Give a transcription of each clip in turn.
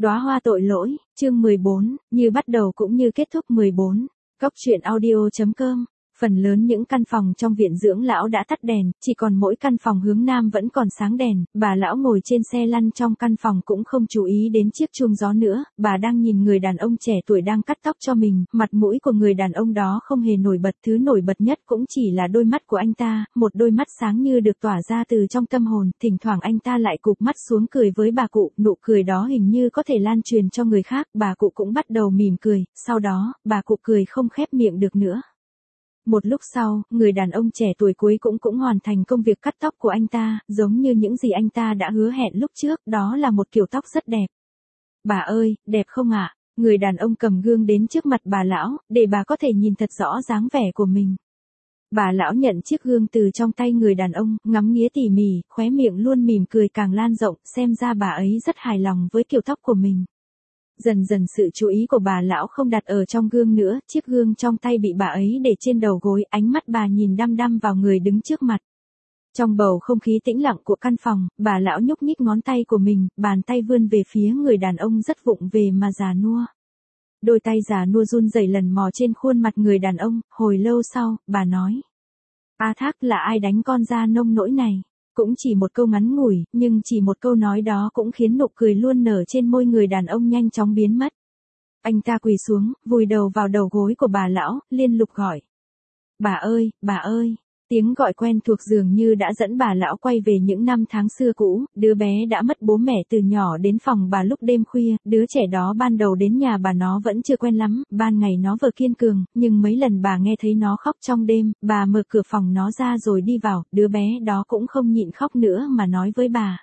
Đóa hoa tội lỗi, chương 14, như bắt đầu cũng như kết thúc 14. Góc truyện audio.com. Phần lớn những căn phòng trong viện dưỡng lão đã tắt đèn, chỉ còn mỗi căn phòng hướng nam vẫn còn sáng đèn. Bà lão ngồi trên xe lăn trong căn phòng cũng không chú ý đến chiếc chuông gió nữa, bà đang nhìn người đàn ông trẻ tuổi đang cắt tóc cho mình. Mặt mũi của người đàn ông đó không hề nổi bật, thứ nổi bật nhất cũng chỉ là đôi mắt của anh ta, một đôi mắt sáng như được tỏa ra từ trong tâm hồn. Thỉnh thoảng anh ta lại cụp mắt xuống cười với bà cụ, nụ cười đó hình như có thể lan truyền cho người khác. Bà cụ cũng bắt đầu mỉm cười, sau đó, bà cụ cười không khép miệng được nữa. Một lúc sau, người đàn ông trẻ tuổi cuối cũng hoàn thành công việc cắt tóc của anh ta, giống như những gì anh ta đã hứa hẹn lúc trước, đó là một kiểu tóc rất đẹp. Bà ơi, đẹp không ạ? Người đàn ông cầm gương đến trước mặt bà lão, để bà có thể nhìn thật rõ dáng vẻ của mình. Bà lão nhận chiếc gương từ trong tay người đàn ông, ngắm nghía tỉ mỉ, khóe miệng luôn mỉm cười càng lan rộng, xem ra bà ấy rất hài lòng với kiểu tóc của mình. Dần dần sự chú ý của bà lão không đặt ở trong gương nữa, chiếc gương trong tay bị bà ấy để trên đầu gối, ánh mắt bà nhìn đăm đăm vào người đứng trước mặt. Trong bầu không khí tĩnh lặng của căn phòng, bà lão nhúc nhích ngón tay của mình, bàn tay vươn về phía người đàn ông rất vụng về mà già nua. Đôi tay già nua run rẩy lần mò trên khuôn mặt người đàn ông, hồi lâu sau, bà nói. A Thác, là ai đánh con ra nông nỗi này? Cũng chỉ một câu ngắn ngủi, nhưng chỉ một câu nói đó cũng khiến nụ cười luôn nở trên môi người đàn ông nhanh chóng biến mất. Anh ta quỳ xuống, vùi đầu vào đầu gối của bà lão, liên tục gọi. Bà ơi, bà ơi. Tiếng gọi quen thuộc dường như đã dẫn bà lão quay về những năm tháng xưa cũ. Đứa bé đã mất bố mẹ từ nhỏ đến phòng bà lúc đêm khuya. Đứa trẻ đó ban đầu đến nhà bà nó vẫn chưa quen lắm. Ban ngày nó vừa kiên cường, nhưng mấy lần bà nghe thấy nó khóc trong đêm, bà mở cửa phòng nó ra rồi đi vào. Đứa bé đó cũng không nhịn khóc nữa mà nói với bà.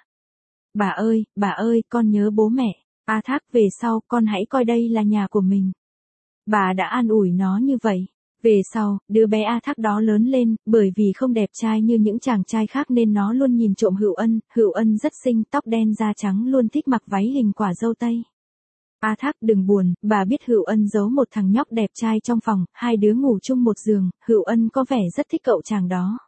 Bà ơi, con nhớ bố mẹ. A Thác, về sau con hãy coi đây là nhà của mình. Bà đã an ủi nó như vậy. Về sau, đứa bé A Thác đó lớn lên, bởi vì không đẹp trai như những chàng trai khác nên nó luôn nhìn trộm Hữu Ân rất xinh, tóc đen da trắng, luôn thích mặc váy hình quả dâu tây. A Thác, đừng buồn, bà biết Hữu Ân giấu một thằng nhóc đẹp trai trong phòng, hai đứa ngủ chung một giường, Hữu Ân có vẻ rất thích cậu chàng đó.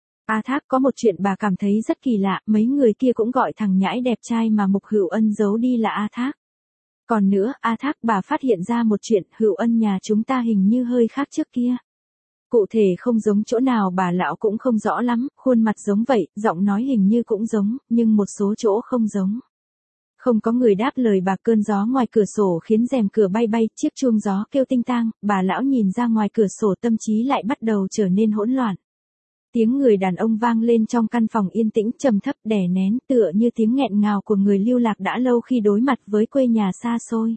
A Thác, có một chuyện bà cảm thấy rất kỳ lạ, mấy người kia cũng gọi thằng nhãi đẹp trai mà Mục Hữu Ân giấu đi là A Thác. Còn nữa, A Thác, bà phát hiện ra một chuyện, Hữu Ân nhà chúng ta hình như hơi khác trước kia. Cụ thể không giống chỗ nào bà lão cũng không rõ lắm, khuôn mặt giống vậy, giọng nói hình như cũng giống, nhưng một số chỗ không giống. Không có người đáp lời bà, cơn gió ngoài cửa sổ khiến rèm cửa bay bay, chiếc chuông gió kêu tinh tang, bà lão nhìn ra ngoài cửa sổ, tâm trí lại bắt đầu trở nên hỗn loạn. Tiếng người đàn ông vang lên trong căn phòng yên tĩnh, trầm thấp, đè nén, tựa như tiếng nghẹn ngào của người lưu lạc đã lâu khi đối mặt với quê nhà xa xôi.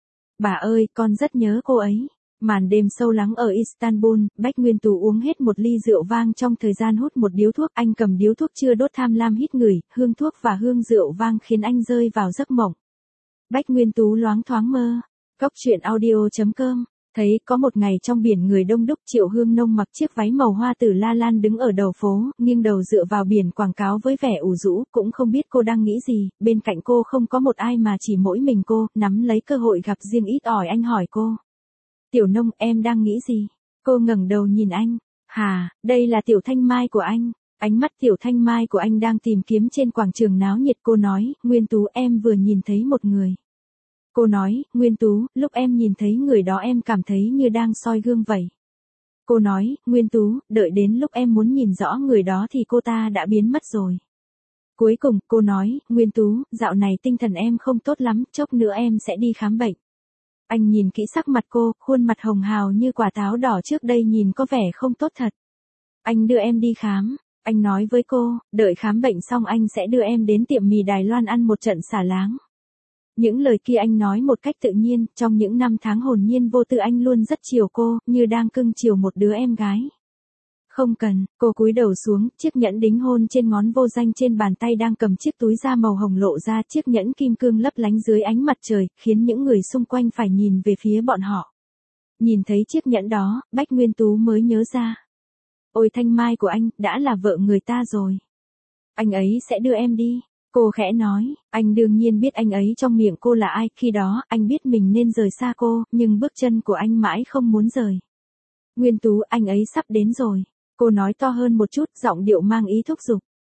Bà ơi, con rất nhớ cô ấy. Màn đêm sâu lắng ở Istanbul, Bách Nguyên Tú uống hết một ly rượu vang trong thời gian hút một điếu thuốc. Anh cầm điếu thuốc chưa đốt tham lam hít ngửi, hương thuốc và hương rượu vang khiến anh rơi vào giấc mộng. Bách Nguyên Tú loáng thoáng mơ. Góc truyện audio.com. Thấy có một ngày trong biển người đông đúc, Triệu Hương Nông mặc chiếc váy màu hoa tử la lan đứng ở đầu phố, nghiêng đầu dựa vào biển quảng cáo với vẻ ủ rũ, cũng không biết cô đang nghĩ gì, bên cạnh cô không có một ai mà chỉ mỗi mình cô, nắm lấy cơ hội gặp riêng ít ỏi anh hỏi cô. Tiểu Nông, em đang nghĩ gì? Cô ngẩng đầu nhìn anh. Hà, đây là Tiểu Thanh Mai của anh. Ánh mắt Tiểu Thanh Mai của anh đang tìm kiếm trên quảng trường náo nhiệt. Cô nói, Nguyên Tú, em vừa nhìn thấy một người. Cô nói, Nguyên Tú, lúc em nhìn thấy người đó em cảm thấy như đang soi gương vậy. Cô nói, Nguyên Tú, đợi đến lúc em muốn nhìn rõ người đó thì cô ta đã biến mất rồi. Cuối cùng, cô nói, Nguyên Tú, dạo này tinh thần em không tốt lắm, chốc nữa em sẽ đi khám bệnh. Anh nhìn kỹ sắc mặt cô, khuôn mặt hồng hào như quả táo đỏ trước đây nhìn có vẻ không tốt thật. Anh đưa em đi khám. Anh nói với cô, đợi khám bệnh xong anh sẽ đưa em đến tiệm mì Đài Loan ăn một trận xả láng. Những lời kia anh nói một cách tự nhiên, trong những năm tháng hồn nhiên vô tư anh luôn rất chiều cô, như đang cưng chiều một đứa em gái. Không cần, cô cúi đầu xuống, chiếc nhẫn đính hôn trên ngón vô danh trên bàn tay đang cầm chiếc túi da màu hồng lộ ra, chiếc nhẫn kim cương lấp lánh dưới ánh mặt trời, khiến những người xung quanh phải nhìn về phía bọn họ. Nhìn thấy chiếc nhẫn đó, Bách Nguyên Tú mới nhớ ra. Ôi Thanh Mai của anh, đã là vợ người ta rồi. Anh ấy sẽ đưa em đi. Cô khẽ nói, anh đương nhiên biết anh ấy trong miệng cô là ai, khi đó, anh biết mình nên rời xa cô, nhưng bước chân của anh mãi không muốn rời. Nguyên Tú, anh ấy sắp đến rồi. Cô nói to hơn một chút, giọng điệu mang ý thúc giục.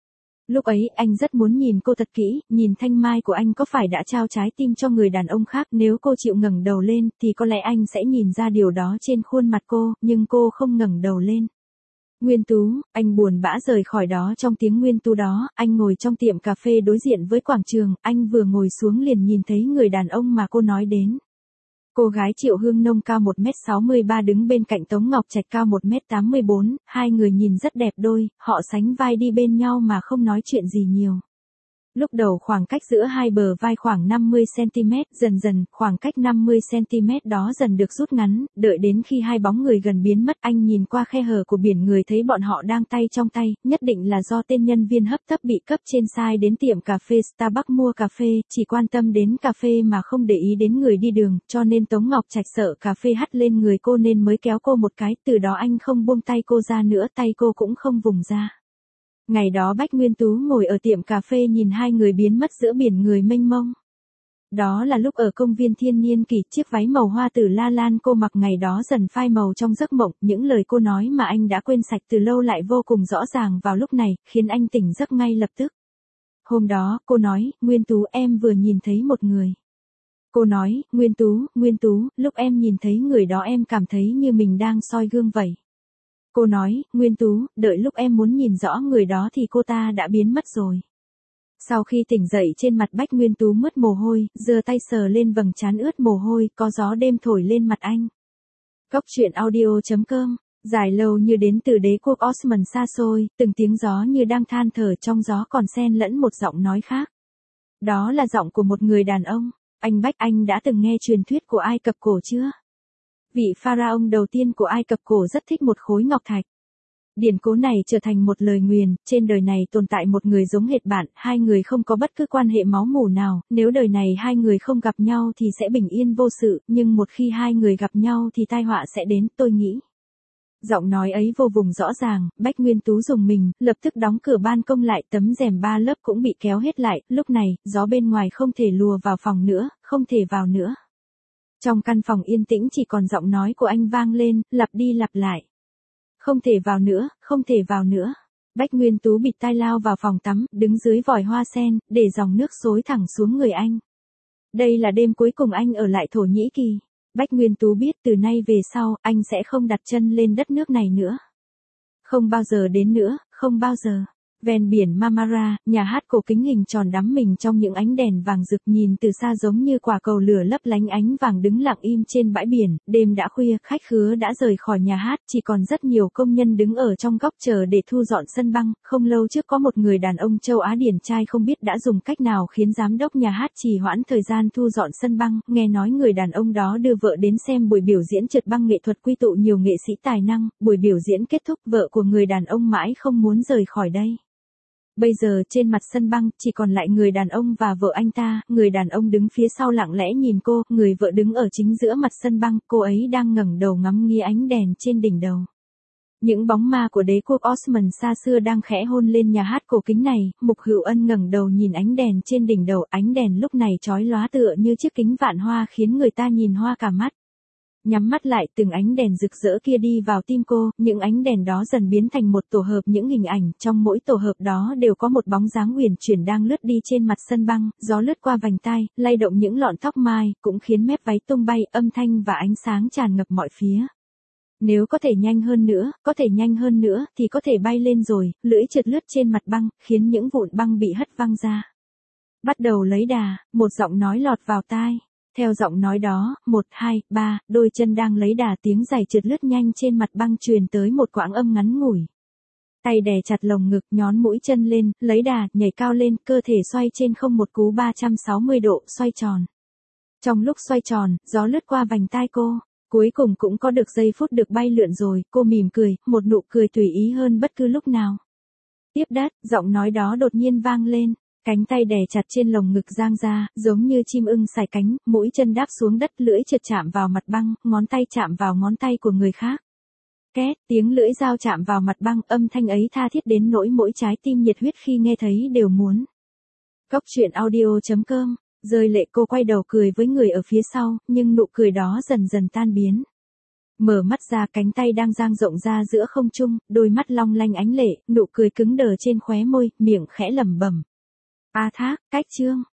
Lúc ấy anh rất muốn nhìn cô thật kỹ, nhìn thanh mai của anh có phải đã trao trái tim cho người đàn ông khác, nếu cô chịu ngẩng đầu lên thì có lẽ anh sẽ nhìn ra điều đó trên khuôn mặt cô, nhưng cô không ngẩng đầu lên. Nguyên Tú, anh buồn bã rời khỏi đó trong tiếng Nguyên Tú đó, anh ngồi trong tiệm cà phê đối diện với quảng trường, anh vừa ngồi xuống liền nhìn thấy người đàn ông mà cô nói đến. Cô gái Triệu Hương Nông cao 1m63 đứng bên cạnh Tống Ngọc Trạch cao 1m84, hai người nhìn rất đẹp đôi, họ sánh vai đi bên nhau mà không nói chuyện gì nhiều. Lúc đầu khoảng cách giữa hai bờ vai khoảng 50cm, dần dần, khoảng cách 50cm đó dần được rút ngắn, đợi đến khi hai bóng người gần biến mất anh nhìn qua khe hở của biển người thấy bọn họ đang tay trong tay, nhất định là do tên nhân viên hấp tấp bị cấp trên sai đến tiệm cà phê Starbucks mua cà phê, chỉ quan tâm đến cà phê mà không để ý đến người đi đường, cho nên Tống Ngọc Trạch sợ cà phê hắt lên người cô nên mới kéo cô một cái, từ đó anh không buông tay cô ra nữa, tay cô cũng không vùng ra. Ngày đó Bách Nguyên Tú ngồi ở tiệm cà phê nhìn hai người biến mất giữa biển người mênh mông. Đó là lúc ở công viên Thiên Niên Kỳ, chiếc váy màu hoa tử la lan cô mặc ngày đó dần phai màu trong giấc mộng, những lời cô nói mà anh đã quên sạch từ lâu lại vô cùng rõ ràng vào lúc này, khiến anh tỉnh giấc ngay lập tức. Hôm đó, cô nói, Nguyên Tú em vừa nhìn thấy một người. Cô nói, Nguyên Tú, lúc em nhìn thấy người đó em cảm thấy như mình đang soi gương vậy. Cô nói, Nguyên Tú, đợi lúc em muốn nhìn rõ người đó thì cô ta đã biến mất rồi. Sau khi tỉnh dậy trên mặt Bách Nguyên Tú mướt mồ hôi, giơ tay sờ lên vầng trán ướt mồ hôi, có gió đêm thổi lên mặt anh. Cốc truyện audio.com, dài lâu như đến từ đế quốc Osman xa xôi, từng tiếng gió như đang than thở trong gió còn xen lẫn một giọng nói khác. Đó là giọng của một người đàn ông. Anh Bách, anh đã từng nghe truyền thuyết của Ai Cập cổ chưa? Vị pharaoh đầu tiên của Ai Cập cổ rất thích một khối ngọc thạch. Điển cố này trở thành một lời nguyền, trên đời này tồn tại một người giống hệt bạn, hai người không có bất cứ quan hệ máu mủ nào, nếu đời này hai người không gặp nhau thì sẽ bình yên vô sự, nhưng một khi hai người gặp nhau thì tai họa sẽ đến, tôi nghĩ. Giọng nói ấy vô cùng rõ ràng, Bách Nguyên Tú dùng mình, lập tức đóng cửa ban công lại, tấm rèm ba lớp cũng bị kéo hết lại, lúc này, gió bên ngoài không thể lùa vào phòng nữa, không thể vào nữa. Trong căn phòng yên tĩnh chỉ còn giọng nói của anh vang lên, lặp đi lặp lại. Không thể vào nữa, không thể vào nữa. Bách Nguyên Tú bịt tai lao vào phòng tắm, đứng dưới vòi hoa sen, để dòng nước xối thẳng xuống người anh. Đây là đêm cuối cùng anh ở lại Thổ Nhĩ Kỳ. Bách Nguyên Tú biết từ nay về sau, anh sẽ không đặt chân lên đất nước này nữa. Không bao giờ đến nữa, không bao giờ. Ven biển Marmara, nhà hát cổ kính hình tròn đắm mình trong những ánh đèn vàng rực nhìn từ xa giống như quả cầu lửa lấp lánh ánh vàng đứng lặng im trên bãi biển, đêm đã khuya, khách khứa đã rời khỏi nhà hát, chỉ còn rất nhiều công nhân đứng ở trong góc chờ để thu dọn sân băng, không lâu trước có một người đàn ông châu Á điển trai không biết đã dùng cách nào khiến giám đốc nhà hát trì hoãn thời gian thu dọn sân băng, nghe nói người đàn ông đó đưa vợ đến xem buổi biểu diễn trượt băng nghệ thuật quy tụ nhiều nghệ sĩ tài năng, buổi biểu diễn kết thúc vợ của người đàn ông mãi không muốn rời khỏi đây. Bây giờ trên mặt sân băng chỉ còn lại người đàn ông và vợ anh ta, người đàn ông đứng phía sau lặng lẽ nhìn cô, người vợ đứng ở chính giữa mặt sân băng, cô ấy đang ngẩng đầu ngắm nghía ánh đèn trên đỉnh đầu. Những bóng ma của đế quốc Osman xa xưa đang khẽ hôn lên nhà hát cổ kính này, Mục Hữu Ân ngẩng đầu nhìn ánh đèn trên đỉnh đầu, ánh đèn lúc này chói lóa tựa như chiếc kính vạn hoa khiến người ta nhìn hoa cả mắt. Nhắm mắt lại, từng ánh đèn rực rỡ kia đi vào tim cô, những ánh đèn đó dần biến thành một tổ hợp những hình ảnh, trong mỗi tổ hợp đó đều có một bóng dáng uyển chuyển đang lướt đi trên mặt sân băng, gió lướt qua vành tai, lay động những lọn tóc mai, cũng khiến mép váy tung bay, âm thanh và ánh sáng tràn ngập mọi phía. Nếu có thể nhanh hơn nữa, thì có thể bay lên rồi, lưỡi trượt lướt trên mặt băng, khiến những vụn băng bị hất văng ra. Bắt đầu lấy đà, một giọng nói lọt vào tai. Theo giọng nói đó, 1, 2, 3, đôi chân đang lấy đà tiếng giày trượt lướt nhanh trên mặt băng truyền tới một quãng âm ngắn ngủi. Tay đè chặt lồng ngực nhón mũi chân lên, lấy đà, nhảy cao lên, cơ thể xoay trên không một cú 360 độ, xoay tròn. Trong lúc xoay tròn, gió lướt qua vành tai cô. Cuối cùng cũng có được giây phút được bay lượn rồi, cô mỉm cười, một nụ cười tùy ý hơn bất cứ lúc nào. Tiếp đất, giọng nói đó đột nhiên vang lên. Cánh tay đè chặt trên lồng ngực giang ra, giống như chim ưng sải cánh, mũi chân đáp xuống đất, lưỡi trượt chạm vào mặt băng, ngón tay chạm vào ngón tay của người khác. Két, tiếng lưỡi dao chạm vào mặt băng, âm thanh ấy tha thiết đến nỗi mỗi trái tim nhiệt huyết khi nghe thấy đều muốn. Cốc truyện audio.com, rơi lệ cô quay đầu cười với người ở phía sau, nhưng nụ cười đó dần dần tan biến. Mở mắt ra, cánh tay đang dang rộng ra giữa không trung, đôi mắt long lanh ánh lệ, nụ cười cứng đờ trên khóe môi, miệng khẽ lẩm bẩm. A Thác, cách chương.